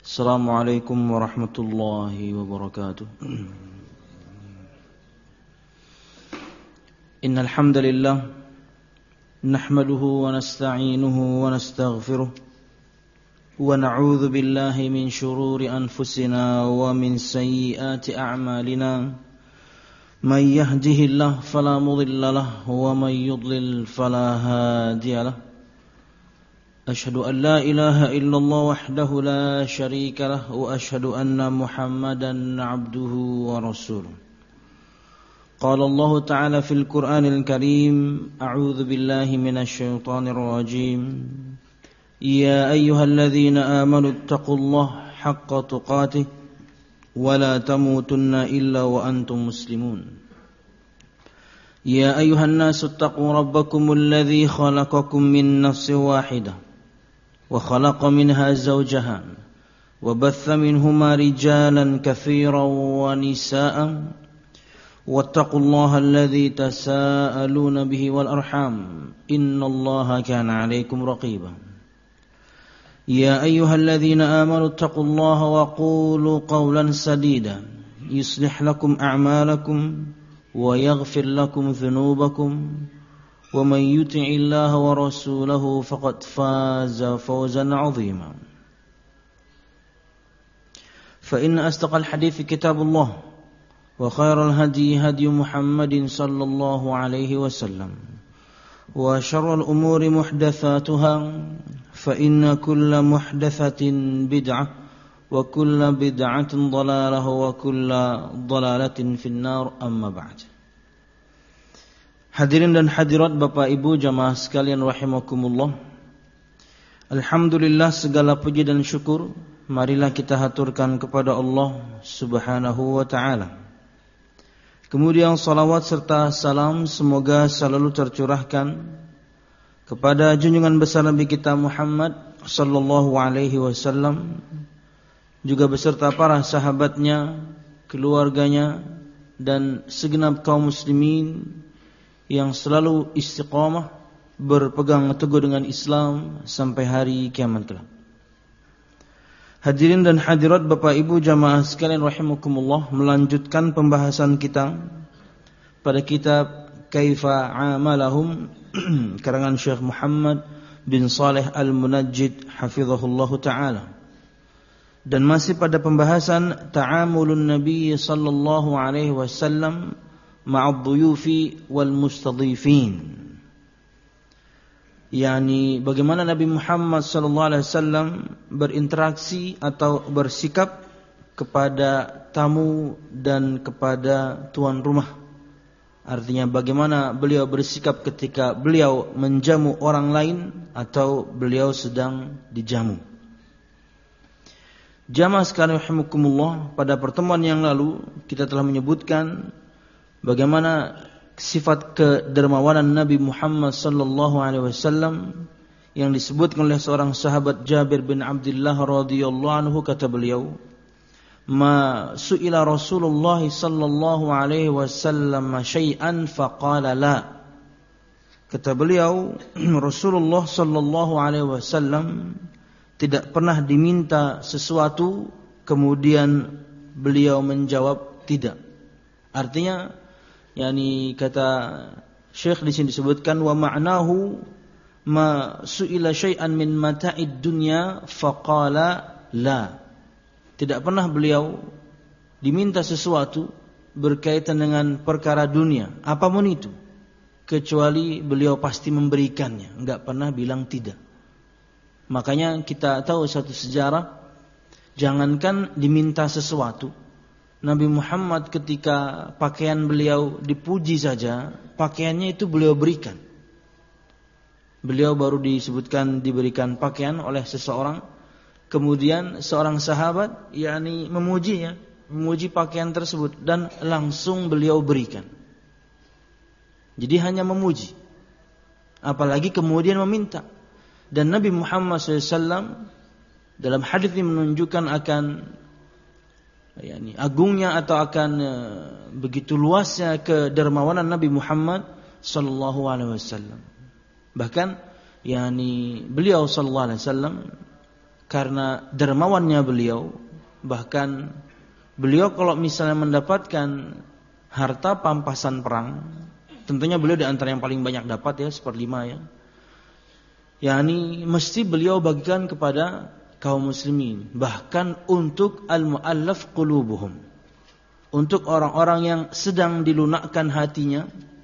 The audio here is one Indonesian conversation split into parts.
Assalamualaikum warahmatullahi wabarakatuh. Innal hamdalillah nahmaduhu wa nasta'inuhu wa nastaghfiruh wa na'udzu billahi min shururi anfusina wa min sayyiati a'malina. Man yahdihillahu fala mudilla lahu wa man yudlil fala hadiya lahu. أشهد أن لا إله إلا الله وحده لا شريك له وأشهد أن محمدا عبده ورسوله. قال الله تعالى في القرآن الكريم: أعوذ بالله من الشيطان الرجيم. يا أيها الذين آمنوا اتقوا الله حق تقاته ولا تموتن إلا وأنتم مسلمون. يا أيها الناس اتقوا ربكم الذي خلقكم من نفس واحدة وخلق منها زوجها وبث منهما رجالا كثيرا ونساء واتقوا الله الذي تساءلون به والأرحام إن الله كان عليكم رقيبا. يا أيها الذين آمنوا اتقوا الله وقولوا قولا سديدا يصلح لكم أعمالكم ويغفر لكم ذنوبكم ومن يطع الله ورسوله فقد فاز فوزا عظيما. فإن أصدق الحديث كتاب الله وخير الهدي هدي محمد صلى الله عليه وسلم وشر الأمور محدثاتها فإن كل محدثة بدعة وكل بدعة ضلالة وكل ضلالة في النار. أما بعد. Hadirin dan hadirat Bapak Ibu jamaah sekalian rahimakumullah. Alhamdulillah, segala puji dan syukur marilah kita haturkan kepada Allah Subhanahu wa taala. Kemudian salawat serta salam semoga selalu tercurahkan kepada junjungan besar Nabi kita Muhammad sallallahu alaihi wasallam, juga beserta para sahabatnya, keluarganya dan segenap kaum muslimin yang selalu istiqamah berpegang teguh dengan Islam sampai hari kiamat kelak. Hadirin dan hadirat Bapak Ibu jamaah sekalian rahimakumullah, melanjutkan pembahasan kita pada kitab Kaifa Amalahum karangan Syekh Muhammad bin Saleh Al-Munajjid hafizahullahu taala, dan masih pada pembahasan ta'amulun Nabi sallallahu alaihi wasallam ma'ad dhuyufi wal mustadhifin, yakni bagaimana Nabi Muhammad sallallahu alaihi wasallam berinteraksi atau bersikap kepada tamu dan kepada tuan rumah. Artinya bagaimana beliau bersikap ketika beliau menjamu orang lain atau beliau sedang dijamu. Jamaah sekalian rahimakumullah, pada pertemuan yang lalu kita telah menyebutkan bagaimana sifat kedermawanan Nabi Muhammad sallallahu alaihi wasallam yang disebutkan oleh seorang sahabat Jabir bin Abdullah radhiyallahu anhu. Kata beliau, "Ma su'ila Rasulullah sallallahu alaihi wasallam syai'an faqala la." Kata beliau, Rasulullah sallallahu alaihi wasallam tidak pernah diminta sesuatu kemudian beliau menjawab tidak. Artinya, yakni kata Syekh di sini disebutkan, wa ma'nahu ma su'ila syai'an min mata'id dunya faqala la. Tidak pernah beliau diminta sesuatu berkaitan dengan perkara dunia, apapun itu, kecuali beliau pasti memberikannya, enggak pernah bilang tidak. Makanya kita tahu satu sejarah, jangankan diminta sesuatu, Nabi Muhammad ketika pakaian beliau dipuji saja, pakaiannya itu beliau berikan. Beliau baru disebutkan diberikan pakaian oleh seseorang, kemudian seorang sahabat yakni memujinya, memuji pakaian tersebut dan langsung beliau berikan. Jadi hanya memuji, apalagi kemudian meminta. Dan Nabi Muhammad SAW dalam hadis ini menunjukkan akan yakni agungnya atau akan begitu luasnya kedermawanan Nabi Muhammad sallallahu alaihi wasallam. Bahkan yakni beliau sallallahu alaihi wasallam karena dermawannya beliau. Bahkan beliau kalau misalnya mendapatkan harta pampasan perang, tentunya beliau di antara yang paling banyak dapat ya, 1/5 ya. Yani mesti beliau bagikan kepada kaum muslimin, bahkan untuk al-mu'allaf qulubuhum, untuk orang-orang yang sedang dilunakkan hatinya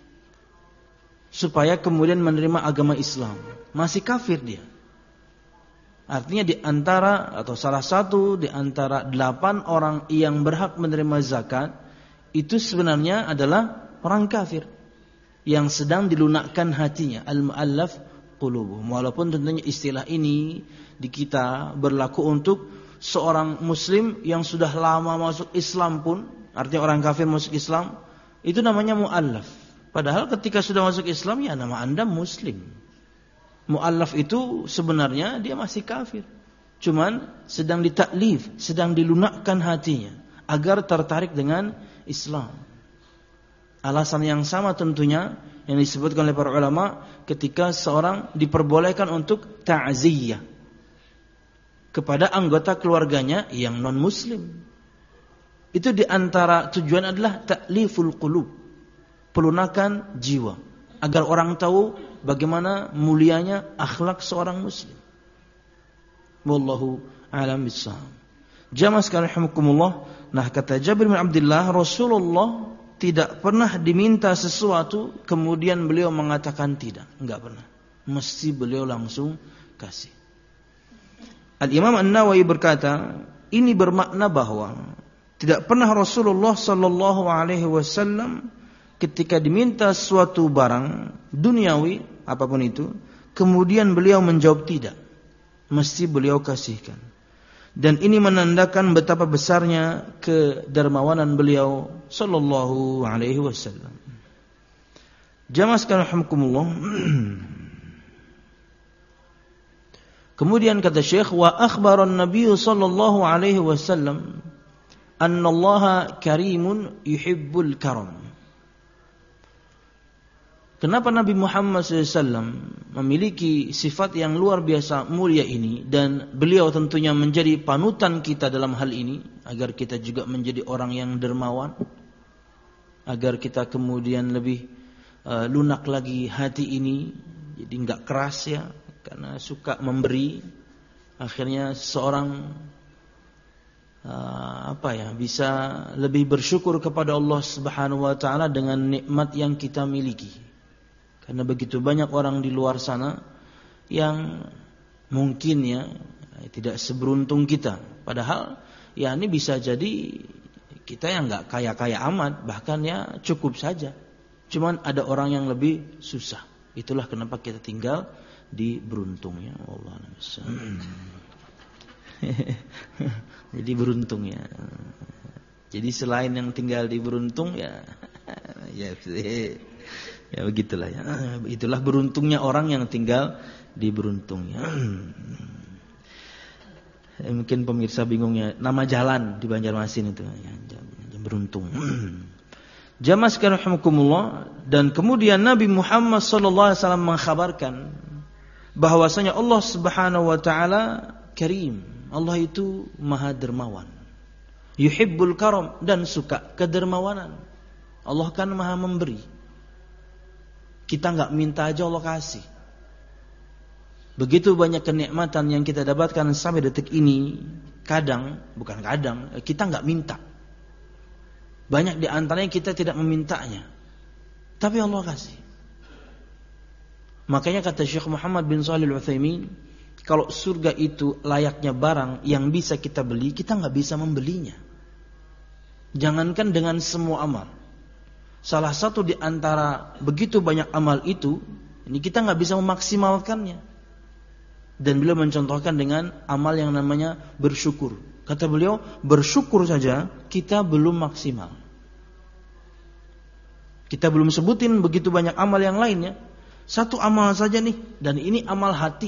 supaya kemudian menerima agama Islam. Masih kafir dia. Artinya di antara atau salah satu di antara 8 orang yang berhak menerima zakat itu sebenarnya adalah orang kafir yang sedang dilunakkan hatinya, al-mu'allaf qulubuhum. Walaupun tentunya istilah ini di kita berlaku untuk seorang muslim yang sudah lama masuk Islam pun, artinya orang kafir masuk Islam, itu namanya mu'allaf. Padahal ketika sudah masuk Islam ya nama Anda muslim. Mu'allaf itu sebenarnya dia masih kafir, cuman sedang ditaklif, sedang dilunakkan hatinya agar tertarik dengan Islam. Alasan yang sama tentunya yang disebutkan oleh para ulama ketika seorang diperbolehkan untuk ta'ziyah kepada anggota keluarganya yang non muslim. Itu di antara tujuan adalah ta'liful qulub, pelunakan jiwa, agar orang tahu bagaimana mulianya akhlak seorang muslim. Wallahu a'lam bissawab. Jamaah sekalian rahimakumullah. Nah, kata Jabir bin Abdullah, Rasulullah tidak pernah diminta sesuatu kemudian beliau mengatakan tidak, enggak pernah. Mesti beliau langsung kasih. Al-Imam An-Nawawi berkata, ini bermakna bahwa tidak pernah Rasulullah sallallahu alaihi wasallam ketika diminta suatu barang duniawi apapun itu, kemudian beliau menjawab tidak. Mesti beliau kasihkan. Dan ini menandakan betapa besarnya kedermawanan beliau sallallahu alaihi wasallam. Jamaah sekalian rahimakumullah. Kemudian kata Syekh, wa akhbaran Nabi sallallahu alaihi wasallam anna Allah karimun yuhibbul karam. Kenapa Nabi Muhammad SAW memiliki sifat yang luar biasa mulia ini, dan beliau tentunya menjadi panutan kita dalam hal ini, agar kita juga menjadi orang yang dermawan, agar kita kemudian lebih lunak lagi hati ini, jadi enggak keras ya, karena suka memberi. Akhirnya seorang bisa lebih bersyukur kepada Allah Subhanahu wa taala dengan nikmat yang kita miliki. Karena begitu banyak orang di luar sana yang mungkin ya tidak seberuntung kita. Padahal ya ini bisa jadi kita yang enggak kaya-kaya amat, bahkan ya cukup saja. Cuman ada orang yang lebih susah. Itulah kenapa kita tinggal di beruntung ya. Allah jadi beruntung ya. Jadi selain yang tinggal di beruntung ya ya begitulah ya. Itulah beruntungnya orang yang tinggal di beruntung ya. Mungkin pemirsa bingungnya nama jalan di Banjarmasin itu ya, beruntung. Jamaah sekalian rahimakumullah. Dan kemudian Nabi Muhammad sallallahu alaihi wasallam mengkhabarkan bahwasanya Allah Subhanahu wa taala Karim. Allah itu Maha Dermawan. Yuhibbul karam, dan suka kedermawanan. Allah kan Maha memberi. Kita enggak minta aja Allah kasih. Begitu banyak kenikmatan yang kita dapatkan sampai detik ini, bukan kadang, kita enggak minta. Banyak di antaranya kita tidak memintanya, tapi Allah kasih. Makanya kata Syekh Muhammad bin Shalih Al-Utsaimin, kalau surga itu layaknya barang yang bisa kita beli, kita enggak bisa membelinya. Jangankan dengan semua amal. Salah satu di antara begitu banyak amal itu, ini kita enggak bisa memaksimalkannya. Dan beliau mencontohkan dengan amal yang namanya bersyukur. Kata beliau, bersyukur saja kita belum maksimal. Kita belum sebutin begitu banyak amal yang lainnya. Satu amal saja nih, dan ini amal hati.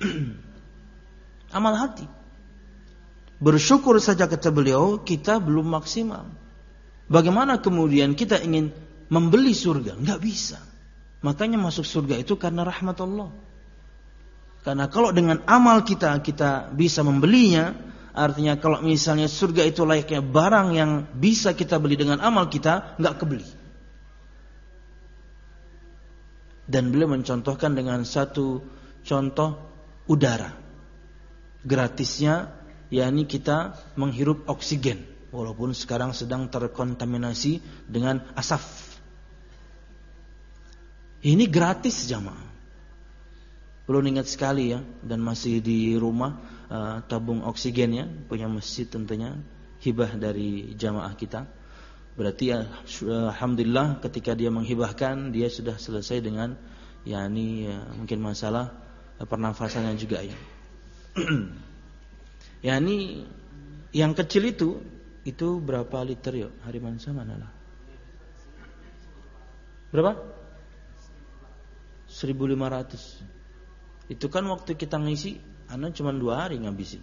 Amal hati. Bersyukur saja kata beliau, kita belum maksimal. Bagaimana kemudian kita ingin membeli surga? Enggak bisa. Makanya masuk surga itu karena rahmat Allah. Karena kalau dengan amal kita bisa membelinya, artinya kalau misalnya surga itu layaknya barang yang bisa kita beli dengan amal kita, nggak kebeli. Dan beliau mencontohkan dengan satu contoh udara. Gratisnya, yakni kita menghirup oksigen, walaupun sekarang sedang terkontaminasi dengan asap. Ini gratis jamaah. Perlu ingat sekali ya, dan masih di rumah tabung oksigennya, punya masjid tentunya, hibah dari jamaah kita. Berarti ya, alhamdulillah ketika dia menghibahkan, dia sudah selesai dengan mungkin masalah pernafasannya juga ya. Yang kecil itu berapa liter yuk? Hariman sama lah. Berapa? 1.500. Itu kan waktu kita ngisi, anak cuma 2 hari ngabisin.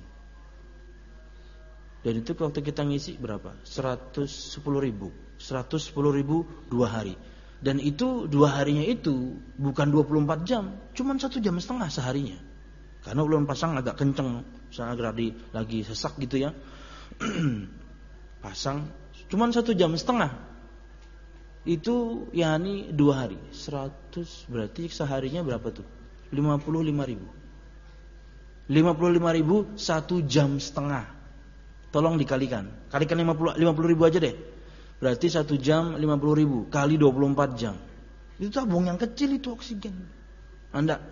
Dan itu waktu kita ngisi berapa? 110.000. 110.000 2 hari. Dan itu 2 harinya itu bukan 24 jam, cuma 1,5 jam seharinya. Karena ulun pasang agak kenceng, misalnya lagi sesak gitu ya. Pasang cuma 1,5 jam. Itu 2 hari. 100 berarti seharinya berapa tuh? 55.000. 55.000 1,5 jam. Tolong dikalikan. Kalikan 50.000 aja deh. Berarti 1 jam 50.000 kali 24 jam. Itu tabung yang kecil itu oksigen. Anda,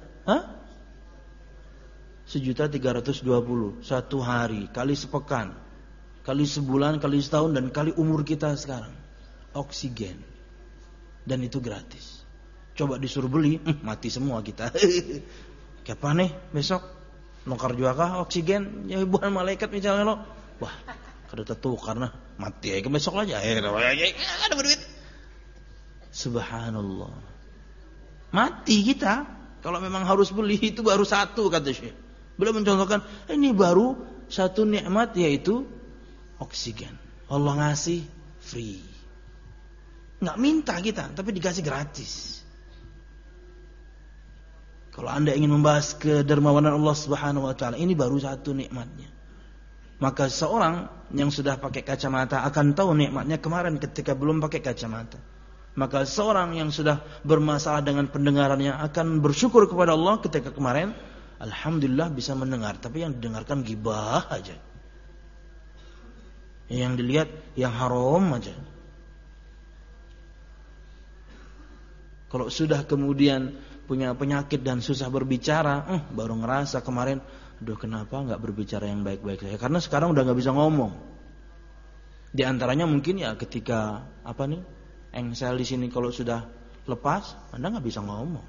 1.320.000 1 hari kali sepekan, kali sebulan, kali setahun, dan kali umur kita sekarang. Oksigen. Dan itu gratis. Coba disuruh beli, mati semua kita. Kapan nih besok? Nukar juga kah oksigen? Ya bukan malaikat misalnya lo. Wah, kada tentu karena mati ya besok aja. Ada duit. Subhanallah. Mati kita. Kalau memang harus beli itu baru 1 kata Syekh. Beliau mencontohkan ini baru 1 nikmat yaitu oksigen. Allah ngasih free. Nggak minta kita, tapi dikasih gratis. Kalau Anda ingin membahas kedermawanan Allah Subhanahu wa taala, ini baru 1 nikmatnya. Maka seorang yang sudah pakai kacamata akan tahu nikmatnya kemarin ketika belum pakai kacamata. Maka seorang yang sudah bermasalah dengan pendengarannya akan bersyukur kepada Allah ketika kemarin alhamdulillah bisa mendengar, tapi yang didengarkan gibah aja. Yang dilihat yang haram aja. Kalau sudah kemudian punya penyakit dan susah berbicara, baru ngerasa kemarin, aduh kenapa nggak berbicara yang baik-baik saja? Karena sekarang udah nggak bisa ngomong. Di antaranya mungkin ya ketika engsel di sini kalau sudah lepas, Anda nggak bisa ngomong.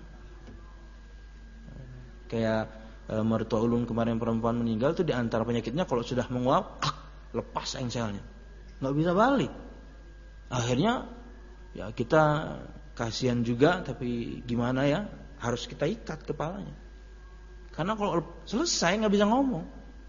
Kayak mertua ulun kemarin perempuan meninggal itu di antara penyakitnya kalau sudah menguap, lepas engselnya, nggak bisa balik. Akhirnya ya kita kasihan juga, tapi gimana ya? Harus kita ikat kepalanya. Karena kalau selesai nggak bisa ngomong.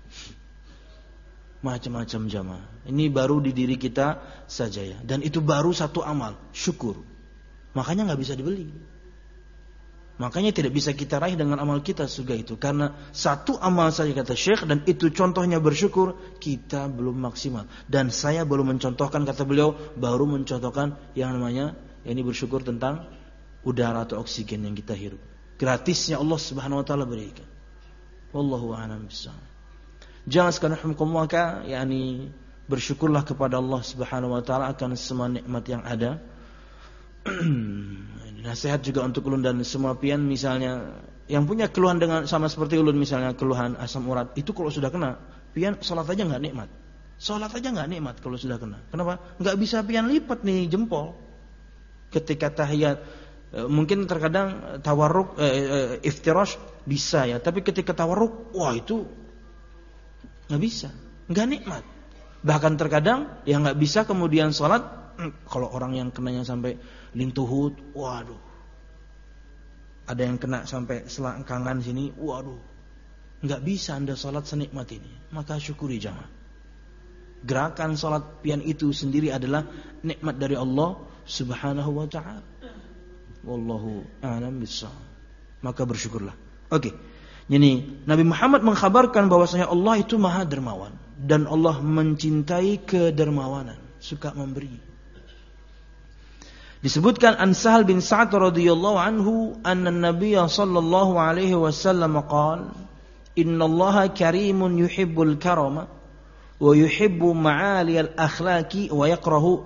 Macam-macam jamaah. Ini baru di diri kita saja ya. Dan itu baru 1 amal, syukur. Makanya nggak bisa dibeli. Makanya tidak bisa kita raih dengan amal kita surga itu. Karena 1 amal saja kata Syekh, dan itu contohnya bersyukur, kita belum maksimal. Dan saya baru mencontohkan, kata beliau, baru mencontohkan yang namanya ini bersyukur tentang udara atau oksigen yang kita hirup. Gratisnya Allah Subhanahu wa taala berikan. Wallahu a'lam bishawab. Jangan sekadar humkumaka, bersyukurlah kepada Allah Subhanahu wa taala akan semua nikmat yang ada. Nasihat juga untuk ulun dan semua pian, misalnya yang punya keluhan dengan sama seperti ulun, misalnya keluhan asam urat, itu kalau sudah kena pian salat aja enggak nikmat. Salat aja enggak nikmat kalau sudah kena. Kenapa? Enggak bisa pian lipat nih jempol. Ketika tahiyat mungkin terkadang tawarruk iftirash bisa ya, tapi ketika tawarruk wah itu enggak bisa, enggak nikmat. Bahkan terkadang yang enggak bisa kemudian salat, kalau orang yang kenanya sampai lintuhut, waduh. Ada yang kena sampai selangkangan sini, waduh. Enggak bisa Anda salat senikmat ini. Maka syukuri jamaah. Gerakan salat pian itu sendiri adalah nikmat dari Allah Subhanahu wa taala. Wallahu a'lam bishawab. Maka bersyukurlah. Oke. Jadi Nabi Muhammad mengkhabarkan bahwasanya Allah itu Maha Dermawan dan Allah mencintai kedermawanan, suka memberi. Disebutkan an Sahal bin Sa'ad radhiyallahu anhu anna Nabiy sallallahu alaihi wasallam qala innallaha karimun yuhibbul karama wa yuhibbu ma'aliyal akhlaqi wa yakrahu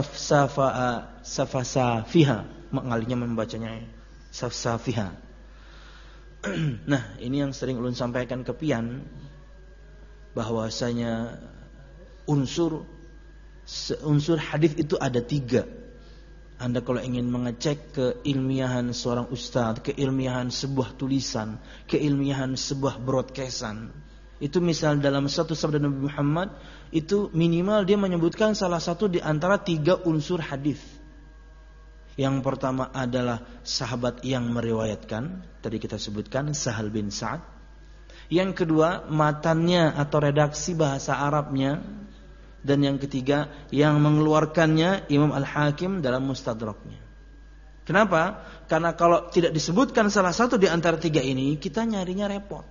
safasafiha. Mengalinya membacanya safsafiha. Nah, ini yang sering ulun sampaikan ke pian, bahwasanya unsur hadis itu ada 3. Anda kalau ingin mengecek keilmiahan seorang ustadz, keilmiahan sebuah tulisan, keilmiahan sebuah broadcastan, itu misal dalam satu sabda Nabi Muhammad, itu minimal dia menyebutkan salah satu di antara 3 unsur hadis. Yang pertama adalah sahabat yang meriwayatkan, tadi kita sebutkan Sahal bin Sa'ad. Yang kedua matannya atau redaksi bahasa Arabnya. Dan yang ketiga yang mengeluarkannya Imam Al-Hakim dalam Mustadraknya. Kenapa? Karena kalau tidak disebutkan salah satu di antara 3 ini, kita nyarinya repot.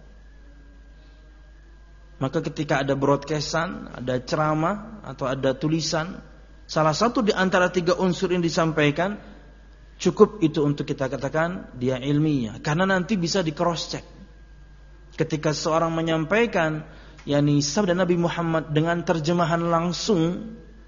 Maka ketika ada broadcastan, ada ceramah atau ada tulisan, salah satu di antara 3 unsur ini disampaikan, cukup itu untuk kita katakan dia ilmiah. Karena nanti bisa di cross check. Ketika seorang menyampaikan yakni sabda Nabi Muhammad dengan terjemahan langsung,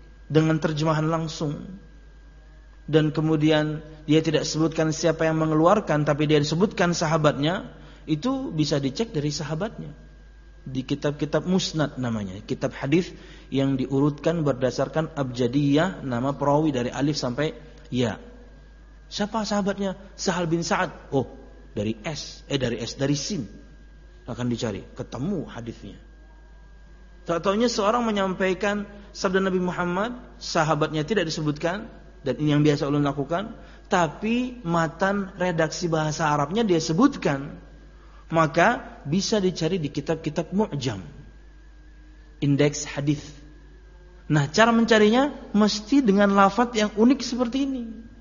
dan kemudian dia tidak sebutkan siapa yang mengeluarkan, tapi dia disebutkan sahabatnya, itu bisa dicek dari sahabatnya. Di kitab-kitab musnad namanya, kitab hadis yang diurutkan berdasarkan abjadiyah, nama perawi dari alif sampai ya. Siapa sahabatnya? Sahal bin Sa'ad. Oh, dari sin. Akan dicari, ketemu hadisnya. Tak taunya seorang menyampaikan sabda Nabi Muhammad, sahabatnya tidak disebutkan, dan ini yang biasa ulun lakukan, tapi matan redaksi bahasa Arabnya dia sebutkan. Maka bisa dicari di kitab-kitab mu'jam, indeks hadis. Nah, cara mencarinya mesti dengan lafaz yang unik seperti ini.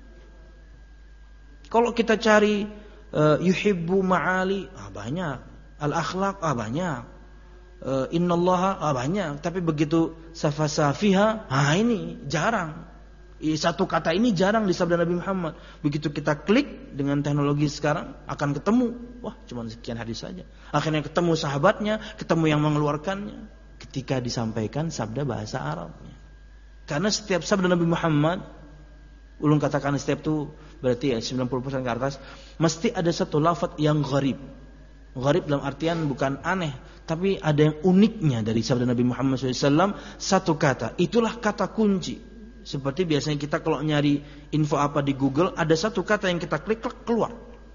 Kalau kita cari yuhibbu ma'ali, banyak. Al-akhlaq, banyak. Innallaha, banyak. Tapi begitu safasafiha, ini jarang. Satu kata ini jarang di sabda Nabi Muhammad. Begitu kita klik dengan teknologi sekarang, akan ketemu. Wah, cuma sekian hadis saja. Akhirnya ketemu sahabatnya, ketemu yang mengeluarkannya, ketika disampaikan sabda bahasa Arabnya. Karena setiap sabda Nabi Muhammad, ulun katakan setiap itu berarti 90% ke atas, mesti ada satu lafaz yang gharib. Gharib dalam artian bukan aneh, tapi ada yang uniknya dari sabda Nabi Muhammad SAW. Satu kata, itulah kata kunci. Seperti biasanya kita kalau nyari info apa di Google, ada satu kata yang kita klik keluar.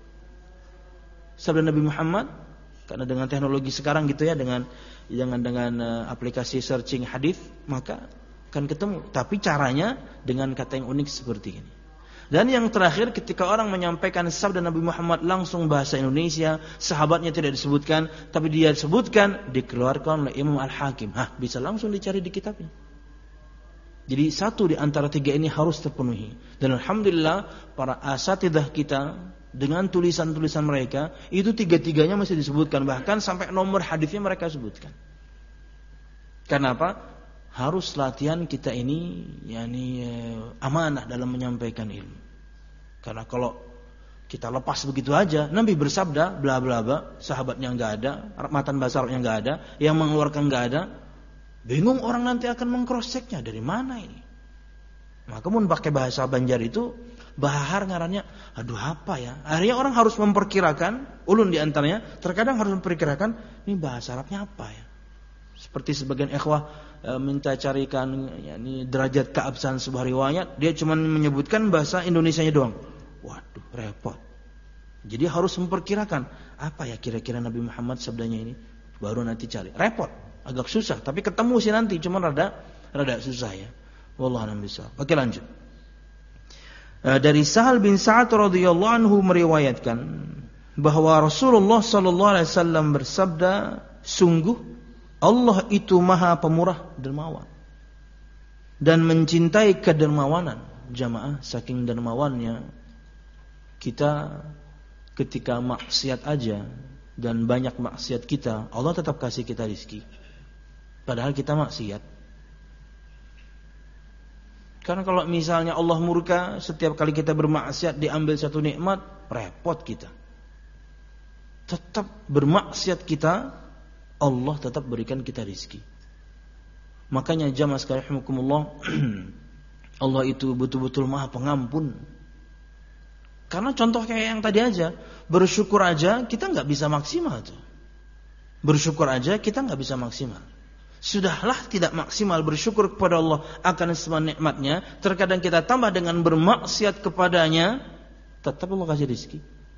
Sabda Nabi Muhammad, karena dengan teknologi sekarang gitu ya, dengan aplikasi searching hadis, maka akan ketemu. Tapi caranya dengan kata yang unik seperti ini. Dan yang terakhir, ketika orang menyampaikan sabda Nabi Muhammad langsung bahasa Indonesia, sahabatnya tidak disebutkan, tapi dia disebutkan, dikeluarkan oleh Imam Al-Hakim. Bisa langsung dicari di kitabnya. Jadi satu di antara 3 ini harus terpenuhi. Dan alhamdulillah para asatidzah kita dengan tulisan-tulisan mereka itu 3-3-nya masih disebutkan, bahkan sampai nomor hadisnya mereka sebutkan. Karena apa? Harus latihan kita ini amanah dalam menyampaikan ilmu. Karena kalau kita lepas begitu aja, Nabi bersabda bla bla bla, sahabatnya enggak ada, matan bahasa Arabnya enggak ada, yang mengeluarkan enggak ada, bingung orang nanti akan mengcross-checknya dari mana ini. Maka mun pakai bahasa Banjar itu bahar ngarannya, apa ya? Akhirnya orang harus memperkirakan, ulun di antaranya terkadang harus memperkirakan ini bahasa Arabnya apa ya. Seperti sebagian ikhwah minta carikan derajat keabsahan sebuah riwayat, dia cuma menyebutkan bahasa Indonesianya doang. Waduh, repot. Jadi harus memperkirakan apa ya kira-kira Nabi Muhammad sabdanya ini, baru nanti cari. Repot, agak susah, tapi ketemu sih nanti, cuma rada susah ya. Wallahu a'lam bishawab. Oke, lanjut. Dari Sahal bin Sa'ad radhiyallahu anhu meriwayatkan bahwa Rasulullah sallallahu alaihi wasallam bersabda, sungguh Allah itu Maha Pemurah dermawan dan mencintai kedermawanan. Jamaah, saking dermawannya kita ketika maksiat aja dan banyak maksiat kita, Allah tetap kasih kita rizki. Padahal kita maksiat. Karena kalau misalnya Allah murka setiap kali kita bermaksiat diambil satu nikmat, repot kita. Tetap bermaksiat kita, Allah tetap berikan kita rizki. Makanya jamaah sekalian rahimakumullah, Allah itu betul-betul Maha Pengampun. Karena contoh kayak yang tadi aja, bersyukur aja kita nggak bisa maksimal tuh. Bersyukur aja kita nggak bisa maksimal. Sudahlah tidak maksimal bersyukur kepada Allah akan semua nikmatnya. Terkadang kita tambah dengan bermaksiat kepadanya, tetap Allah kasih rezeki.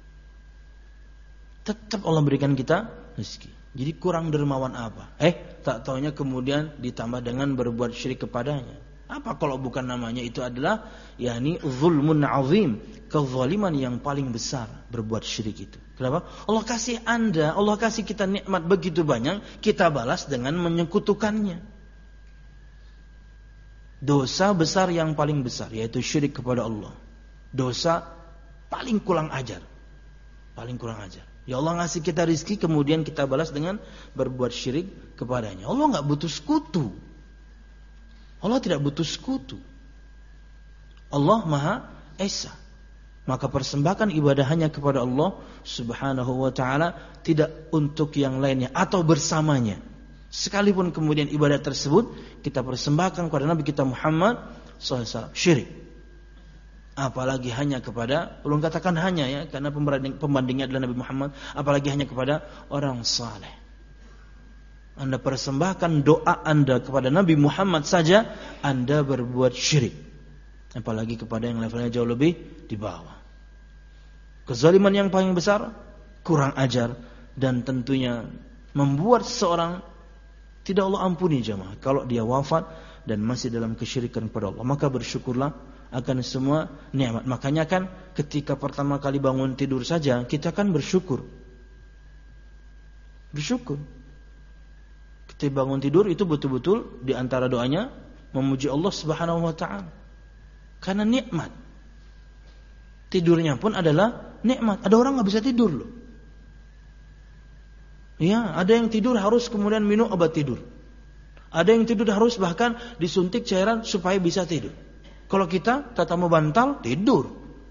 Tetap Allah berikan kita rezeki. Jadi kurang dermawan apa? Tak taunya kemudian ditambah dengan berbuat syirik kepadanya. Apa kalau bukan namanya itu adalah yakni zulmun azim, kezaliman yang paling besar berbuat syirik itu. Kenapa? Allah kasih Anda, Allah kasih kita nikmat begitu banyak, kita balas dengan menyekutukannya. Dosa besar yang paling besar yaitu syirik kepada Allah. Dosa paling kurang ajar. Paling kurang ajar. Ya Allah ngasih kita rizki kemudian kita balas dengan berbuat syirik kepadanya. Allah enggak butuh sekutu. Allah tidak butuh sekutu. Allah Maha Esa. Maka persembahkan ibadah hanya kepada Allah Subhanahu wa ta'ala, tidak untuk yang lainnya atau bersamanya. Sekalipun kemudian ibadah tersebut kita persembahkan kepada Nabi kita Muhammad SAW, syirik. Apalagi hanya kepada, belum katakan hanya ya, karena pembandingnya adalah Nabi Muhammad, apalagi hanya kepada orang saleh. Anda persembahkan doa Anda kepada Nabi Muhammad saja, Anda berbuat syirik. Apalagi kepada yang levelnya jauh lebih di bawah. Kezaliman yang paling besar, kurang ajar, dan tentunya membuat seseorang tidak Allah ampuni jemaah kalau dia wafat dan masih dalam kesyirikan kepada Allah. Maka bersyukurlah akan semua nikmat. Makanya kan ketika pertama kali bangun tidur saja kita kan bersyukur. Bersyukur. Ketika bangun tidur itu betul-betul di antara doanya memuji Allah Subhanahu wa ta'ala. Karena nikmat. Tidurnya pun adalah nikmat. Ada orang enggak bisa tidur loh. Ya, ada yang tidur harus kemudian minum obat tidur. Ada yang tidur harus bahkan disuntik cairan supaya bisa tidur. Kalau kita tatamu bantal tidur.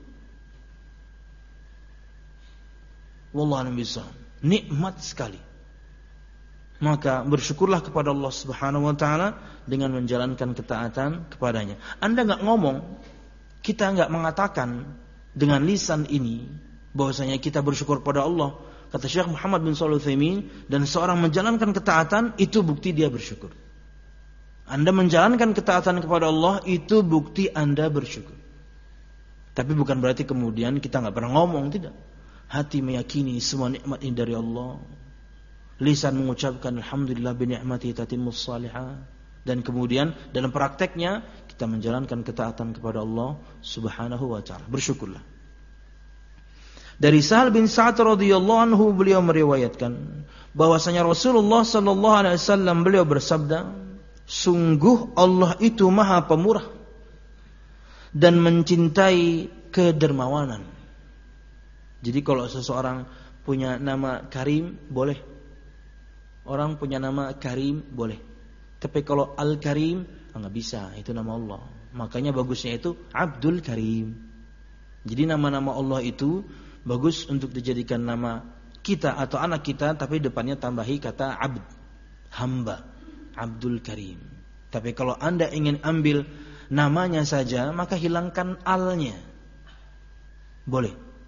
Wallahu a'lam bishawab. Nikmat sekali. Maka bersyukurlah kepada Allah Subhanahu wa ta'ala dengan menjalankan ketaatan kepadanya. Anda enggak ngomong, kita enggak mengatakan dengan lisan ini bahwasanya kita bersyukur pada Allah. Kata Syekh Muhammad bin Shalih Al-Utsaimin, dan seorang menjalankan ketaatan itu bukti dia bersyukur. Anda menjalankan ketaatan kepada Allah itu bukti Anda bersyukur. Tapi bukan berarti kemudian kita enggak pernah ngomong, tidak. Hati meyakini semua nikmat ini dari Allah. Lisan mengucapkan alhamdulillah bi ni'mati tatimmus shalihat, dan kemudian dalam prakteknya kita menjalankan ketaatan kepada Allah Subhanahu wa ta'ala. Bersyukurlah. Dari Sahal bin Sa'ad radhiyallahu anhu beliau meriwayatkan bahwasanya Rasulullah sallallahu alaihi wasallam beliau bersabda, sungguh Allah itu Maha Pemurah dan mencintai kedermawanan. Jadi kalau seseorang punya nama Karim boleh. Orang punya nama Karim boleh. Tapi kalau Al-Karim enggak bisa, itu nama Allah. Makanya bagusnya itu Abdul Karim. Jadi nama-nama Allah itu bagus untuk dijadikan nama kita atau anak kita, tapi depannya tambahi kata abd, hamba, Abdul Karim. Tapi kalau Anda ingin ambil namanya saja, maka hilangkan alnya. Boleh.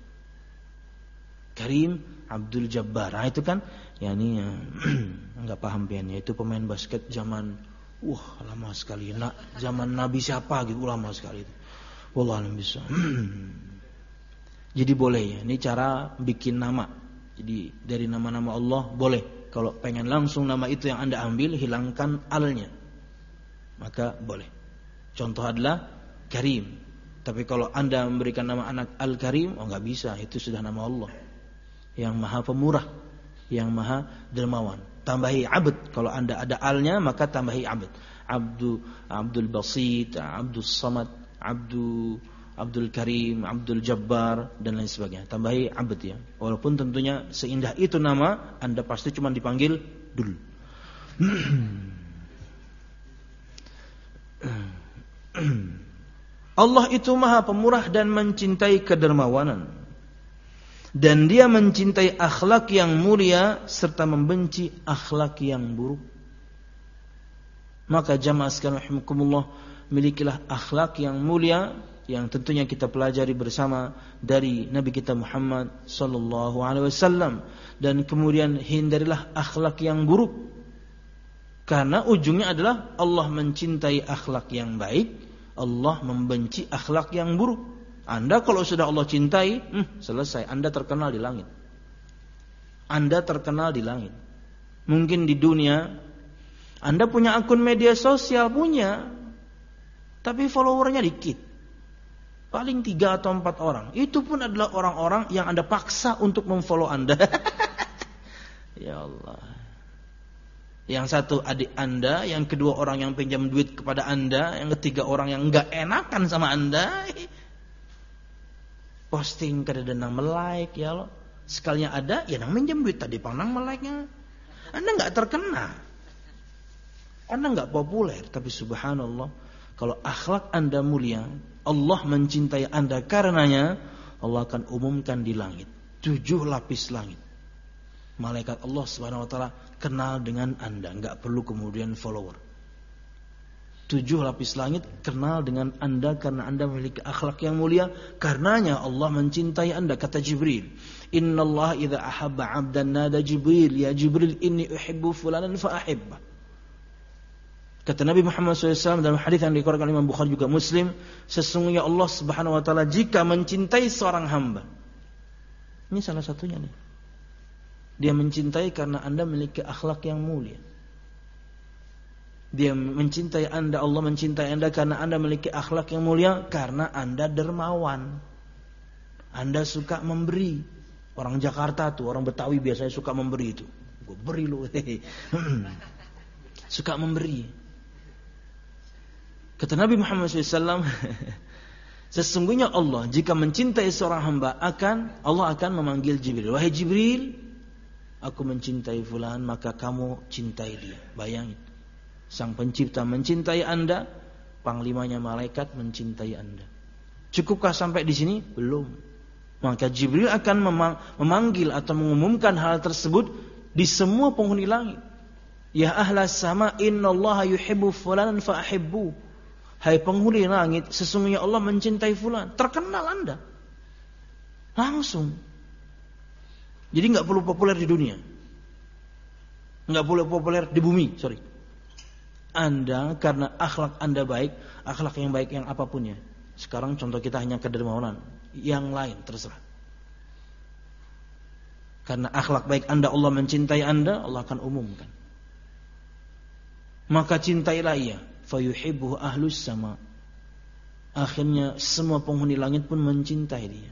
Karim Abdul Jabbar. Nah, itu kan yakni enggak paham piannya, itu pemain basket zaman lama sekali. Zaman Nabi siapa gitu, lama sekali itu. Wallahu a'lam bishawab. Jadi boleh ya, ini cara bikin nama. Jadi dari nama-nama Allah boleh. Kalau pengen langsung nama itu yang Anda ambil, hilangkan alnya, maka boleh. Contoh adalah Karim. Tapi kalau Anda memberikan nama anak Al-Karim, enggak bisa, itu sudah nama Allah yang Maha Pemurah, yang Maha Dermawan. Tambahi abd, kalau Anda ada alnya maka tambahi abd. Abdul Basit, Abdul Samad, Abdul Karim, Abdul Jabbar dan lain sebagainya. Tambahi abd ya. Walaupun tentunya seindah itu nama, Anda pasti cuma dipanggil Dul. Allah itu Maha Pemurah dan mencintai kedermawanan. Dan Dia mencintai akhlak yang mulia serta membenci akhlak yang buruk. Maka jamaah sekalian rahimakumullah, milikilah akhlak yang mulia yang tentunya kita pelajari bersama dari Nabi kita Muhammad sallallahu alaihi wasallam, dan kemudian hindarilah akhlak yang buruk. Karena ujungnya adalah Allah mencintai akhlak yang baik, Allah membenci akhlak yang buruk. Anda kalau sudah Allah cintai, selesai, Anda terkenal di langit. Anda terkenal di langit. Mungkin di dunia Anda punya akun media sosial, punya, tapi followernya dikit. Paling 3 atau 4 orang. Itu pun adalah orang-orang yang Anda paksa untuk memfollow Anda. Ya Allah. Yang satu adik Anda, yang kedua orang yang pinjam duit kepada Anda, yang ketiga orang yang enggak enakan sama Anda. Posting kadang-kadang melike, ya Allah. Sekalinya ada, ya nang minjam duit tadi pandang melike-nya. Anda enggak terkenal. Anda enggak populer, tapi subhanallah, kalau akhlak Anda mulia, Allah mencintai Anda karenanya, Allah akan umumkan di langit 7 lapis langit. Malaikat Allah Subhanahu wa taala kenal dengan Anda, enggak perlu kemudian follower. 7 lapis langit kenal dengan Anda karena Anda memiliki akhlak yang mulia, karenanya Allah mencintai Anda. Kata Jibril, "Innallaha idza ahabba 'abdan nada Jibril, ya Jibril inni uhibbu fulanan fa ahibbah." Kata Nabi Muhammad SAW dalam hadis yang dikeluarkan Imam Bukhari juga Muslim, sesungguhnya Allah Subhanahu wa taala jika mencintai seorang hamba, ini salah satunya nih, Dia mencintai karena Anda memiliki akhlak yang mulia. Dia mencintai Anda, Allah mencintai Anda karena Anda memiliki akhlak yang mulia, karena Anda dermawan. Anda suka memberi. Orang Jakarta tuh, orang Betawi biasanya suka memberi itu. Gue beri lu. Suka memberi. Kata Nabi Muhammad SAW, sesungguhnya Allah jika mencintai seorang hamba, Allah akan memanggil Jibril. Wahai Jibril, aku mencintai fulan, maka kamu cintai dia. Bayangin, Sang Pencipta mencintai Anda, panglimanya malaikat mencintai Anda. Cukupkah sampai di sini? Belum. Maka Jibril akan memanggil atau mengumumkan hal tersebut di semua penghuni langit. Ya ahlas sama, innallaha yuhibbu fulanan fa ahibbu. Hai penghuni langit, sesungguhnya Allah mencintai fulan. Terkenal Anda. Langsung. Jadi enggak perlu populer di dunia. Enggak perlu populer di bumi, sorry. Anda karena akhlak Anda baik, akhlak yang baik yang apapun ya. Sekarang contoh kita hanya kedermawanan, yang lain terserah. Karena akhlak baik Anda, Allah mencintai Anda, Allah akan umumkan. Maka cintailah ia, fayuhibbuhu ahlus sama. Akhirnya semua penghuni langit pun mencintai dia.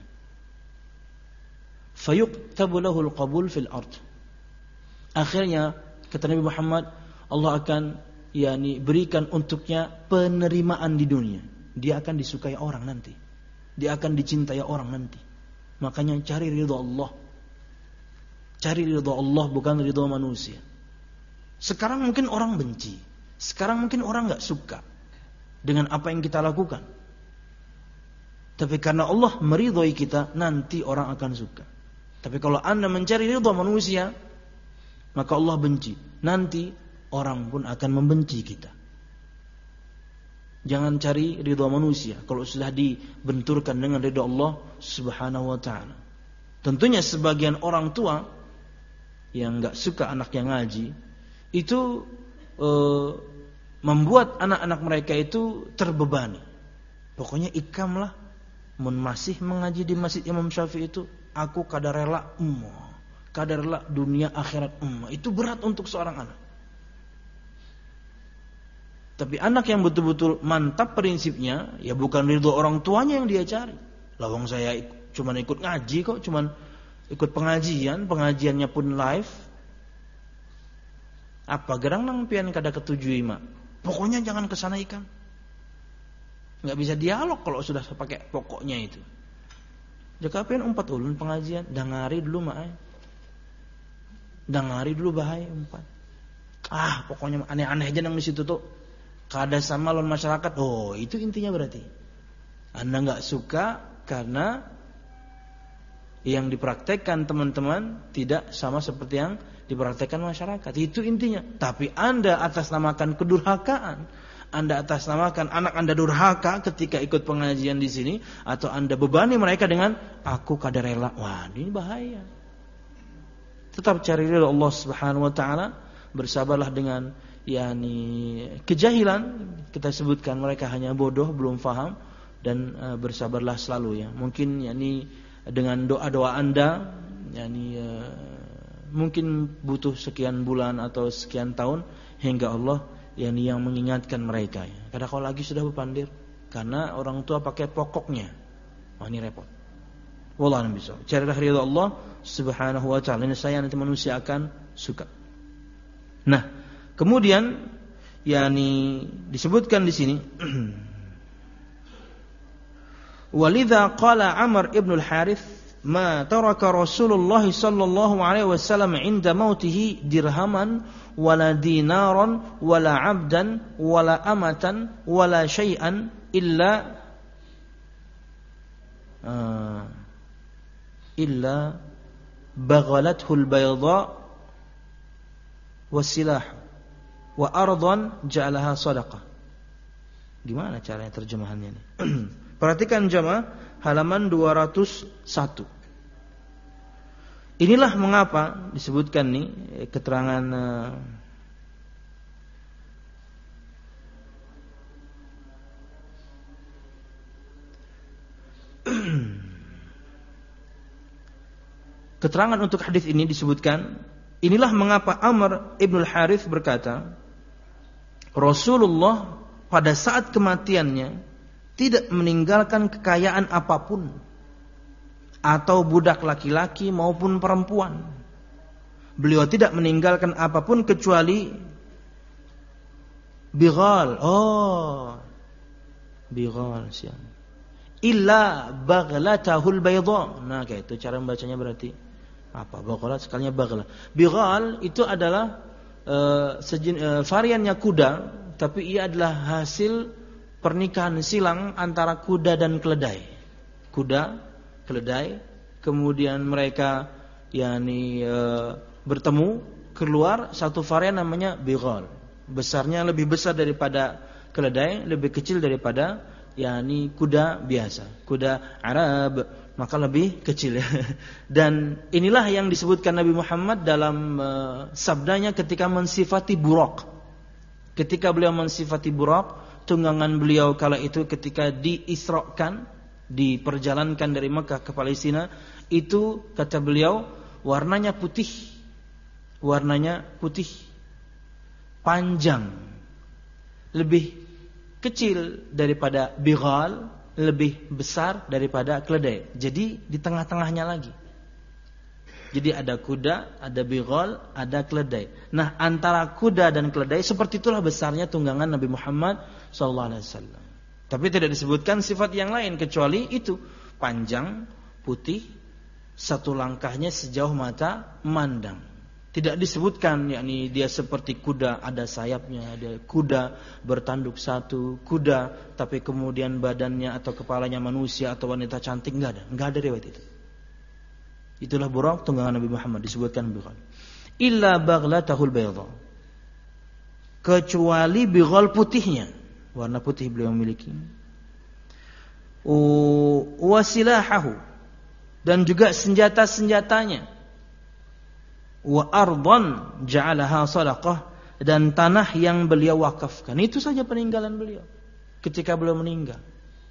Fayuktabu lahul qabul fil ard. Akhirnya kata Nabi Muhammad, Allah akan berikan untuknya penerimaan di dunia. Dia akan disukai orang nanti. Dia akan dicintai orang nanti. Makanya cari ridha Allah. Cari ridha Allah, bukan ridha manusia. Sekarang mungkin orang benci. Sekarang mungkin orang enggak suka dengan apa yang kita lakukan. Tapi karena Allah meridhai kita, nanti orang akan suka. Tapi kalau Anda mencari ridha manusia, maka Allah benci. Nanti orang pun akan membenci kita. Jangan cari ridha manusia kalau sudah dibenturkan dengan ridha Allah Subhanahu wa taala. Tentunya sebagian orang tua yang enggak suka anaknya ngaji, itu membuat anak-anak mereka itu terbebani. Pokoknya ikamlah, mun masih mengaji di Masjid Imam Syafi'i itu, aku kadar rela dunia akhirat itu berat untuk seorang anak. Tapi anak yang betul-betul mantap prinsipnya, ya bukan ridho orang tuanya yang dia cari. Lawang saya cuma ikut ngaji kok, cuma ikut pengajiannya pun live. Apa gerang nang pian kada ketujui mak. Pokoknya jangan kesana ikam. Enggak bisa dialog kalau sudah pakai pokoknya itu. Jakapen 4 ulun pengajian, dangari dulu mah. Dangari dulu bahaya 4. Pokoknya aneh-aneh aja nang di situ tuh. Kada sama lawan masyarakat. Oh, itu intinya berarti. Anda enggak suka karena yang dipraktekkan teman-teman tidak sama seperti yang dipraktekkan masyarakat. Itu intinya. Tapi Anda atasnamakan kedurhakaan, Anda atasnamakan anak Anda durhaka ketika ikut pengajian di sini, atau Anda bebani mereka dengan aku kada rela. Wah, ini bahaya. Tetap cari ridha Allah Subhanahu wa taala, bersabarlah dengan kejahilan. Kita sebutkan mereka hanya bodoh, belum faham, dan bersabarlah selalu ya. Mungkin dengan doa-doa Anda mungkin butuh sekian bulan atau sekian tahun hingga Allah yang mengingatkan mereka ya. Karena kalau lagi sudah berpandir karena orang tua pakai pokoknya, ini repot. Wallahu a'lam bishawab. Carilah ridha Allah Subhanahu wa taala, ini saya nanti manusia akan suka. Nah, kemudian disebutkan di sini walidha qala Amr ibn al-Harith ma taraka Rasulullah sallallahu alaihi wasallam inda mautihi dirhaman wala dinaran wala abdan wala amatan wala syai'an illa baghalathu al-bayda wasilah wa ardan ja'alaha sadaqah. Gimana caranya terjemahannya ini? Perhatikan jamaah halaman 201. Inilah mengapa disebutkan nih keterangan keterangan untuk hadis ini disebutkan, inilah mengapa Amr ibn al-Harith berkata, Rasulullah pada saat kematiannya tidak meninggalkan kekayaan apapun, atau budak laki-laki maupun perempuan. Beliau tidak meninggalkan apapun kecuali bighal. Bighal siang. Illa baglatahul bayda. Nah, kayak itu cara membacanya berarti apa? Baghalat sekalinya baghlah. Bighal itu adalah variannya kuda, tapi ia adalah hasil pernikahan silang antara kuda dan keledai. Kuda, keledai, kemudian mereka bertemu, keluar satu varian namanya bighal. Besarnya lebih besar daripada keledai, lebih kecil daripada kuda biasa. Kuda Arab maka lebih kecil ya. Dan inilah yang disebutkan Nabi Muhammad dalam sabdanya ketika mensifati Buraq. Ketika beliau mensifati Buraq, tunggangan beliau kala itu ketika diisrakan, diperjalankan dari Mekah ke Palestina, itu kata beliau warnanya putih, panjang, lebih kecil daripada bighal, lebih besar daripada keledai. Jadi di tengah-tengahnya lagi. Jadi ada kuda, ada bighal, ada keledai. Nah, antara kuda dan keledai seperti itulah besarnya tunggangan Nabi Muhammad SAW. Tapi tidak disebutkan sifat yang lain kecuali itu, panjang, putih, satu langkahnya sejauh mata memandang. Tidak disebutkan dia seperti kuda, ada sayapnya, ada kuda bertanduk satu, kuda tapi kemudian badannya atau kepalanya manusia atau wanita cantik, enggak ada riwayat itu. Itulah Buraq tunggangan Nabi Muhammad, disebutkan bighal. Illa baghlatahul bayda. Kecuali bighal putihnya, warna putih beliau memiliki. Wasilahahu, dan juga senjata-senjatanya. Wa ardan ja'alaha sadaqah, dan tanah yang beliau wakafkan. Itu saja peninggalan beliau ketika beliau meninggal.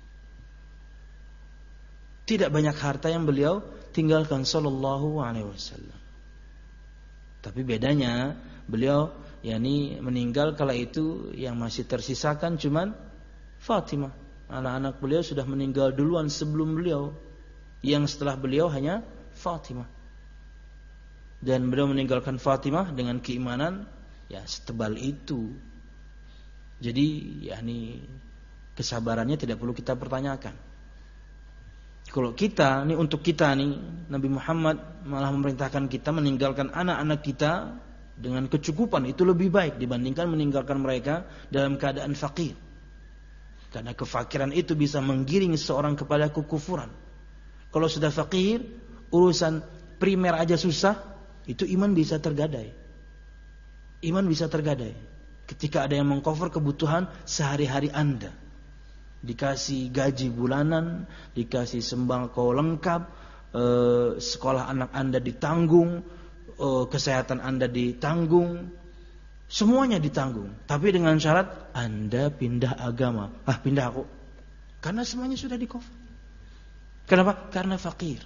Tidak banyak harta yang beliau tinggalkan sallallahu alaihi wasallam. Tapi bedanya beliau meninggal kala itu yang masih tersisakan cuman Fatimah. Anak-anak beliau sudah meninggal duluan sebelum beliau. Yang setelah beliau hanya Fatimah. Dan beliau meninggalkan Fatimah dengan keimanan setebal itu. Jadi kesabarannya tidak perlu kita pertanyakan. Kalau kita, ini untuk kita nih, Nabi Muhammad malah memerintahkan kita meninggalkan anak-anak kita dengan kecukupan, itu lebih baik dibandingkan meninggalkan mereka dalam keadaan fakir. Karena kefakiran itu bisa menggiring seorang kepada kekufuran. Kalau sudah fakir, urusan primer aja susah, itu iman bisa tergadai. Iman bisa tergadai ketika ada yang mengcover kebutuhan sehari-hari Anda. Dikasih gaji bulanan, dikasih sembako lengkap, sekolah anak Anda ditanggung, kesehatan Anda ditanggung, semuanya ditanggung. Tapi dengan syarat Anda pindah agama. Pindah aku. Karena semuanya sudah di-cover. Kenapa? Karena fakir.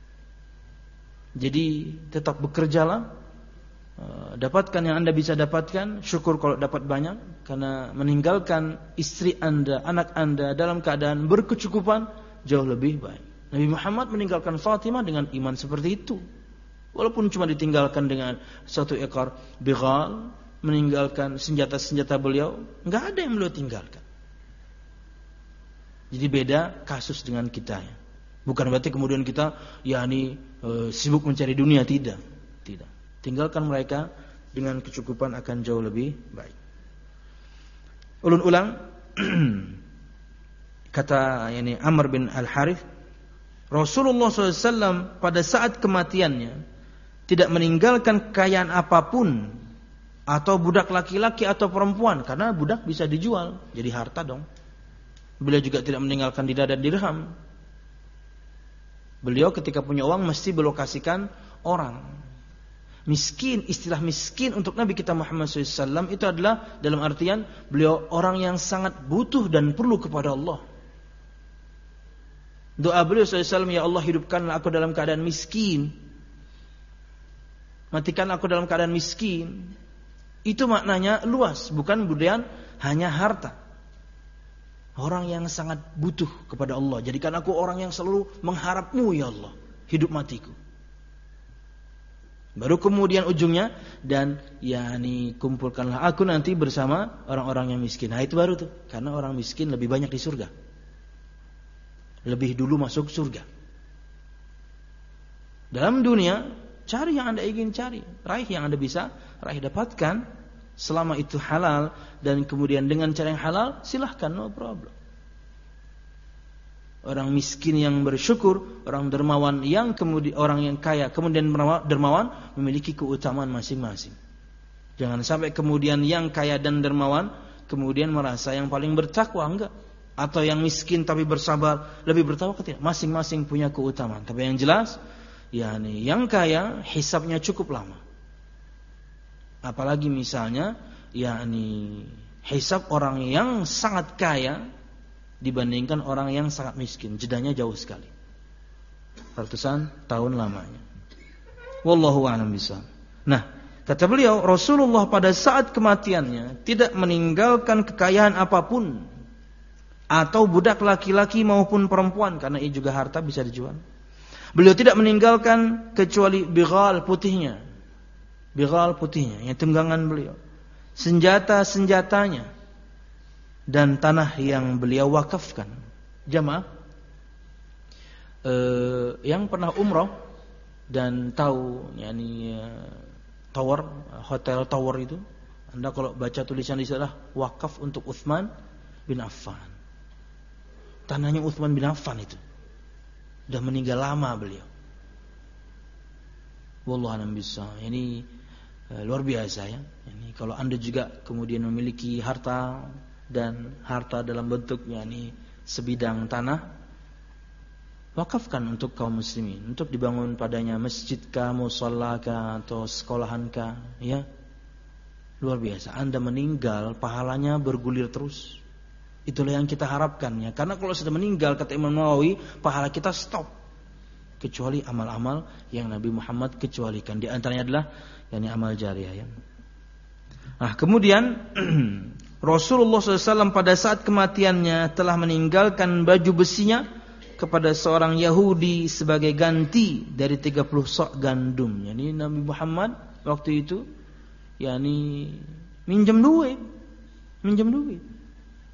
Jadi tetap bekerjalah. Dapatkan yang Anda bisa dapatkan, syukur kalau dapat banyak, karena meninggalkan istri Anda, anak Anda dalam keadaan berkecukupan jauh lebih baik. Nabi Muhammad meninggalkan Fatimah dengan iman seperti itu. Walaupun cuma ditinggalkan dengan satu ekor bighal, meninggalkan senjata-senjata beliau, enggak ada yang beliau tinggalkan. Jadi beda kasus dengan kita ya. Bukan berarti kemudian kita sibuk mencari dunia, tidak. Tinggalkan mereka dengan kecukupan akan jauh lebih baik. Ulun ulang kata Amr bin Al-Harith, Rasulullah SAW pada saat kematiannya tidak meninggalkan kekayaan apapun atau budak laki-laki atau perempuan, karena budak bisa dijual jadi harta dong. Beliau juga tidak meninggalkan dinar dan dirham. Beliau ketika punya uang mesti berlokasikan orang. Miskin, istilah miskin untuk Nabi kita Muhammad SAW itu adalah dalam artian beliau orang yang sangat butuh dan perlu kepada Allah. Doa beliau SAW, ya Allah hidupkanlah aku dalam keadaan miskin, matikan aku dalam keadaan miskin. Itu maknanya luas, bukan kemudian hanya harta. Orang yang sangat butuh kepada Allah. Jadikan aku orang yang selalu mengharapmu ya Allah, hidup matiku. Baru kemudian ujungnya, dan kumpulkanlah aku nanti bersama orang-orang yang miskin. Nah itu baru tuh, karena orang miskin lebih banyak di surga. Lebih dulu masuk surga. Dalam dunia, cari yang Anda ingin cari, raih yang Anda bisa raih, dapatkan selama itu halal, dan kemudian dengan cara yang halal, silahkan, no problem. Orang miskin yang bersyukur, orang dermawan yang kemudian orang yang kaya kemudian dermawan memiliki keutamaan masing-masing. Jangan sampai kemudian yang kaya dan dermawan kemudian merasa yang paling bertakwa, enggak. Atau yang miskin tapi bersabar lebih bertakwa, tidak. Masing-masing punya keutamaan. Tapi yang jelas, yang kaya hisabnya cukup lama. Apalagi misalnya, hisab orang yang sangat kaya dibandingkan orang yang sangat miskin, jedanya jauh sekali, ratusan tahun lamanya. Wallahu a'lam bishawab. Nah, kata beliau, Rasulullah pada saat kematiannya tidak meninggalkan kekayaan apapun atau budak laki-laki maupun perempuan, karena ini juga harta bisa dijual. Beliau tidak meninggalkan kecuali bighal putihnya, yang tunggangan beliau, senjata-senjatanya, dan tanah yang beliau wakafkan. Jamaah yang pernah umrah dan tahu tower, hotel tower itu, Anda kalau baca tulisan di sana wakaf untuk Utsman bin Affan. Tanahnya Utsman bin Affan itu sudah meninggal lama beliau. Wallahu a'lam bishawab. Ini luar biasa ya. Ini kalau Anda juga kemudian memiliki harta, dan harta dalam bentuk sebidang tanah, wakafkan untuk kaum muslimin, untuk dibangun padanya masjid kah, musalla kah, atau sekolahan kah, ya. Luar biasa. Anda meninggal, pahalanya bergulir terus. Itulah yang kita harapkan ya. Karena kalau sudah meninggal, kata Imam Nawawi, pahala kita stop. Kecuali amal-amal yang Nabi Muhammad kecualikan. Di antaranya adalah amal jariyah ya. Nah, kemudian Rasulullah SAW pada saat kematiannya telah meninggalkan baju besinya kepada seorang Yahudi sebagai ganti dari 30 sok gandum. Yani Nabi Muhammad waktu itu minjem duit.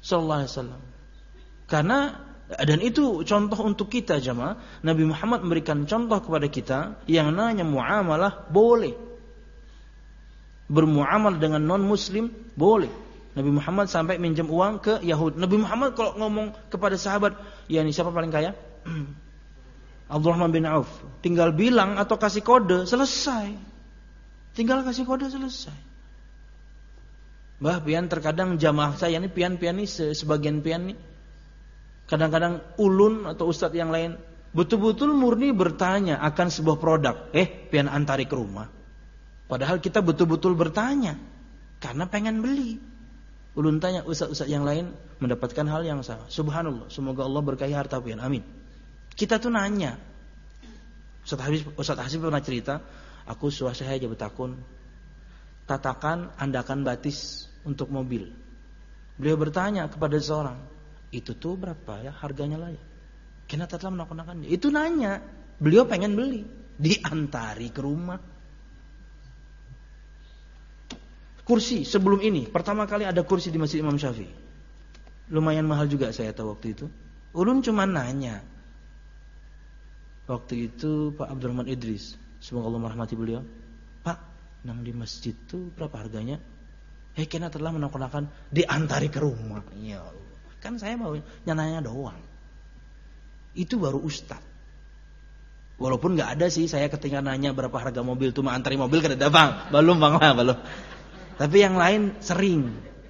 sallallahu alaihi wasallam. Karena dan itu contoh untuk kita jemaah. Nabi Muhammad memberikan contoh kepada kita yang namanya muamalah boleh. Bermuamal dengan non muslim boleh. Nabi Muhammad sampai minjam uang ke Yahudi. Nabi Muhammad kalau ngomong kepada sahabat, ya ini siapa paling kaya? Abdurrahman bin Auf. Tinggal bilang atau kasih kode, selesai. Tinggal kasih kode, selesai. Bah, pian terkadang jamaah saya ini pian ini sebagian pian nih. Kadang-kadang ulun atau ustadz yang lain betul-betul murni bertanya akan sebuah produk. Pian antari ke rumah. Padahal kita betul-betul bertanya karena pengen beli. Ulun tanya ustaz-ustaz yang lain mendapatkan hal yang sama. Subhanallah, semoga Allah berkahi harta pian. Amin. Kita tuh nanya. Ustaz Hasib pernah cerita, aku suasana aja betakun. Tatakan andakan batis untuk mobil. Beliau bertanya kepada seorang, itu tuh berapa ya harganya lah ya? Kena telah menakan dia. Itu nanya. Beliau pengen beli, diantari ke rumah. Kursi sebelum ini, pertama kali ada kursi di Masjid Imam Syafi'i. Lumayan mahal juga saya tahu waktu itu. Ulun cuma nanya. Waktu itu Pak Abdurrahman Idris, semoga Allah merahmati beliau. Pak, nang di masjid itu berapa harganya? Kena telah menakan diantari ke rumah. Ya Allah. Kan saya mau nanya doang. Itu baru ustaz. Walaupun nggak ada sih, saya ketika nanya berapa harga mobil tuh antari mobil kada ada bang, belum. Tapi yang lain sering.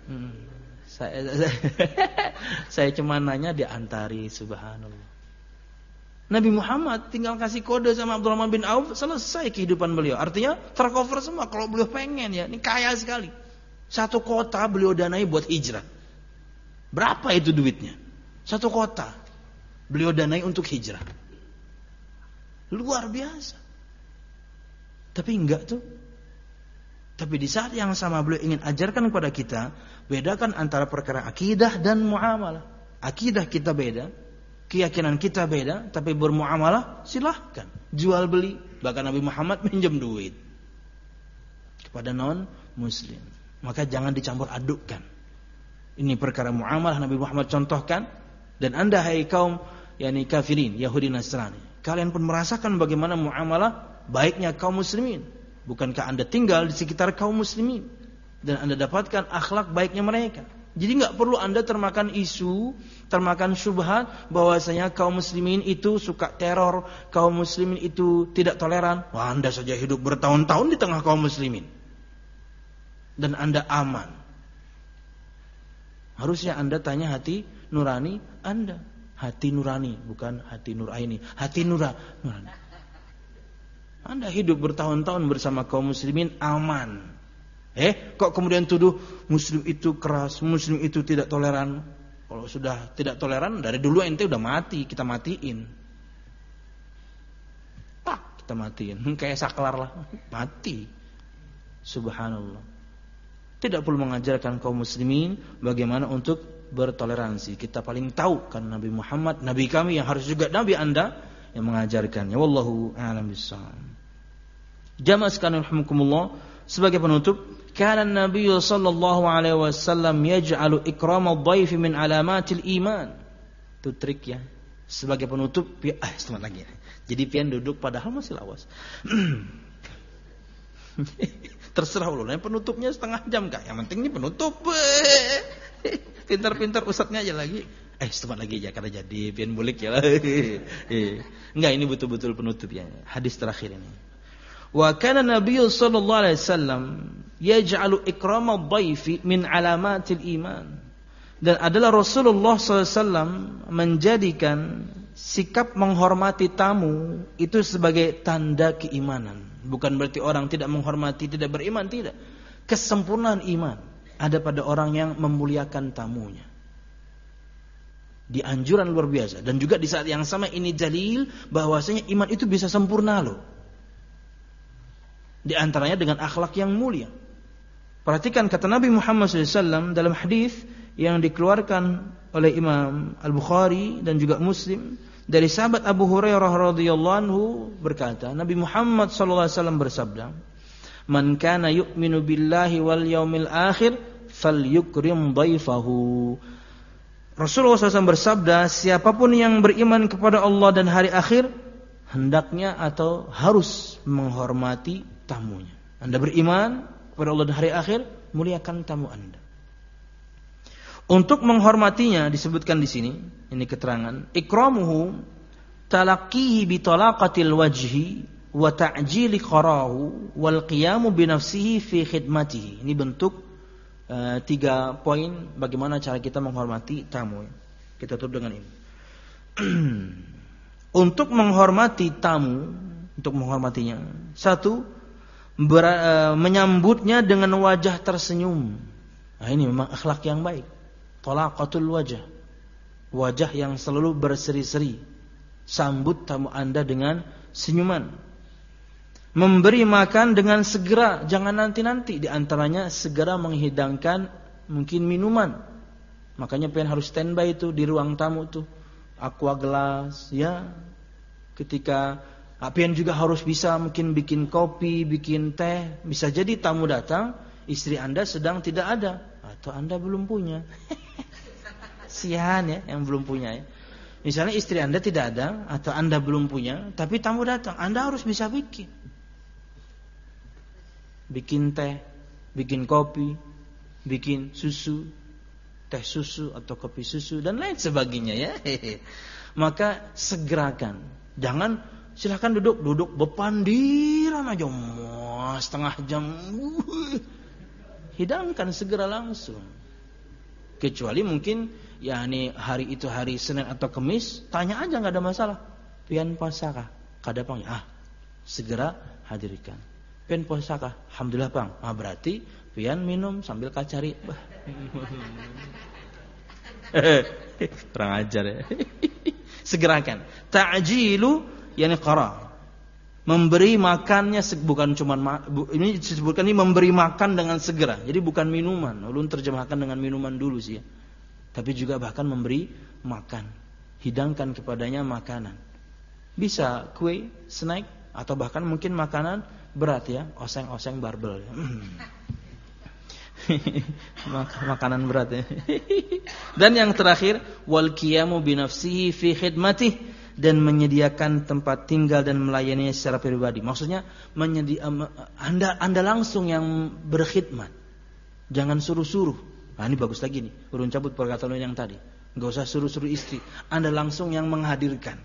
Saya cuma nanya diantari, subhanallah. Nabi Muhammad tinggal kasih kode sama Abdurrahman bin Auf, selesai kehidupan beliau. Artinya tercover semua kalau beliau pengen ya. Ini kaya sekali. Satu kota beliau danai buat hijrah. Berapa itu duitnya? Satu kota beliau danai untuk hijrah. Luar biasa. Tapi enggak tuh. Tapi di saat yang sama beliau ingin ajarkan kepada kita, bedakan antara perkara akidah dan muamalah. Akidah kita beda, keyakinan kita beda, tapi bermuamalah silahkan. Jual beli, bahkan Nabi Muhammad minjem duit kepada non muslim. Maka jangan dicampur adukkan. Ini perkara muamalah Nabi Muhammad contohkan. Dan anda hai kaum yakni kafirin, Yahudi Nasrani, kalian pun merasakan bagaimana muamalah baiknya kaum muslimin. Bukankah anda tinggal di sekitar kaum muslimin dan anda dapatkan akhlak baiknya mereka? Jadi enggak perlu anda termakan isu, termakan syubhat bahwasanya kaum muslimin itu suka teror, kaum muslimin itu tidak toleran. Wah, anda saja hidup bertahun-tahun di tengah kaum muslimin dan anda aman. Harusnya anda tanya hati nurani anda. Hati nurani, bukan hati nuraini. Hati nurani. Anda hidup bertahun-tahun bersama kaum muslimin aman. Kok kemudian tuduh muslim itu keras, muslim itu tidak toleran? Kalau sudah tidak toleran dari dulu ente udah mati, kita matiin. Kita matiin. Kayak saklar lah, mati. Subhanallah. Tidak perlu mengajarkan kaum muslimin bagaimana untuk bertoleransi. Kita paling tahu karena Nabi Muhammad, Nabi kami yang harus juga Nabi anda yang mengajarkannya. Wallahu a'lam bishawab. Jamaah sekalian rahimakumullah, sebagai penutup, kana Nabi sallallahu alaihi wasallam yaj'alu ikram ad-dhaif min alamatil iman. Itu trik ya. Sebagai penutup, sebentar lagi. Jadi pian duduk padahal masih lawas. Terserah ulun, penutupnya setengah jam kak. Yang penting ini penutup. Pintar-pintar ustadznya aja lagi. Sebentar lagi aja kada jadi pian bulik ya. Enggak, ini betul-betul penutup ya. Hadis terakhir ini. Wa kana Nabi sallallahu alaihi wasallam yaj'alu ikram ad-dhaifi min alamatil iman. Dan adalah Rasulullah sallallahu alaihi wasallam menjadikan sikap menghormati tamu itu sebagai tanda keimanan. Bukan berarti orang tidak menghormati, tidak beriman, tidak. Kesempurnaan iman ada pada orang yang memuliakan tamunya. Di anjuran luar biasa. Dan juga di saat yang sama ini dalil bahwasanya iman itu bisa sempurna loh. Di antaranya dengan akhlak yang mulia. Perhatikan kata Nabi Muhammad SAW dalam hadis yang dikeluarkan oleh Imam Al-Bukhari dan juga Muslim dari sahabat Abu Hurairah radhiyallahu anhu berkata, Nabi Muhammad SAW bersabda, "Man kana yu'minu billahi wal yaumil akhir falyukrim dhaifahu." Rasulullah SAW bersabda, siapapun yang beriman kepada Allah dan hari akhir, hendaknya atau harus menghormati tamunya. Anda beriman kepada Allah dan hari akhir, muliakan tamu Anda. Untuk menghormatinya disebutkan di sini, ini keterangan, ikramuhu talaqqihi bi talaqatil wajhi wa ta'jili qarahu wal qiyamu bi nafsihi fi khidmatihi. Ini bentuk 3 poin bagaimana cara kita menghormati tamu. Kita tutup dengan ini. Untuk menghormati tamu, untuk menghormatinya, 1, menyambutnya dengan wajah tersenyum. Nah, ini memang akhlak yang baik. Talaqatul wajah, wajah yang selalu berseri-seri. Sambut tamu Anda dengan senyuman. Memberi makan dengan segera, jangan nanti-nanti. Di antaranya segera menghidangkan mungkin minuman. Makanya pengen harus standby itu di ruang tamu tuh. Aqua gelas, ya. Ketika pengen juga harus bisa mungkin bikin kopi, bikin teh. Bisa jadi tamu datang, istri Anda sedang tidak ada atau Anda belum punya. Sian ya yang belum punya ya. Misalnya istri Anda tidak ada atau Anda belum punya, tapi tamu datang, Anda harus bisa bikin. Bikin teh, bikin kopi, bikin susu, teh susu atau kopi susu dan lain sebagainya ya. Maka segerakan. Jangan silakan duduk bepandiran aja setengah jam. Hidangkan segera langsung. Kecuali mungkin ya ini hari itu hari Senin atau Kamis, tanya aja enggak ada masalah. Pian puasakah? Kadapang segera hadirkan. Pian puasakah? Alhamdulillah Bang. Berarti pian minum sambil kacari. Kurang ajar ya. Segerakan. Ta'jilu yani qara. Memberi makannya bukan cuma ini disebutkan ini memberi makan dengan segera. Jadi bukan minuman. Ulun terjemahkan dengan minuman dulu sih ya. Tapi juga bahkan memberi makan. Hidangkan kepadanya makanan. Bisa kue, snack atau bahkan mungkin makanan berat ya, oseng-oseng barbel. Makanan berat ya. Dan yang terakhir, wal qiyamu bi nafsihi fi khidmatih, dan menyediakan tempat tinggal dan melayaninya secara pribadi. Maksudnya Anda langsung yang berkhidmat. Jangan suruh-suruh. Nah, ini bagus lagi nih. Urun cabut perkataan yang tadi. Enggak usah suruh-suruh istri. Anda langsung yang menghadirkan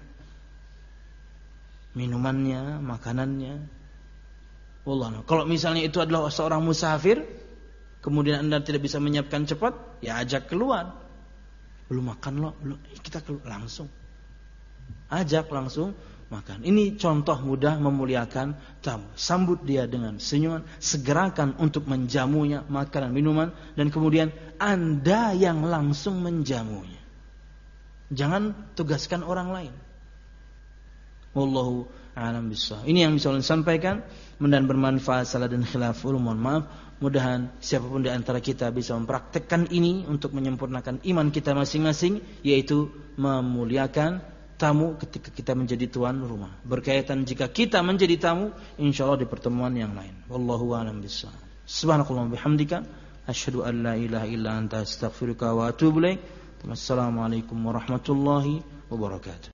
minumannya, makanannya. Wallah. Kalau misalnya itu adalah seorang musafir, kemudian Anda tidak bisa menyiapkan cepat, ya ajak keluar. Belum makan loh, kita keluar langsung. Ajak langsung makan. Ini contoh mudah memuliakan tamu. Sambut dia dengan senyuman, segerakan untuk menjamunya makanan, minuman, dan kemudian Anda yang langsung menjamunya. Jangan tugaskan orang lain. Wallahu a'lam bishawab. Ini yang bisa saya sampaikan, mudah-mudahan bermanfaat. Salah dan khilaf, mohon maaf. Mudah-mudahan siapapun di antara kita bisa mempraktekkan ini untuk menyempurnakan iman kita masing-masing, yaitu memuliakan tamu ketika kita menjadi tuan rumah. Berkaitan jika kita menjadi tamu, insyaallah di pertemuan yang lain. Wallahu a'lam bishawab. Subhanakallahumma bihamdika asyhadu an la ilaha illa anta astaghfiruka wa atubu ilaik. Wassalamualaikum warahmatullahi wabarakatuh.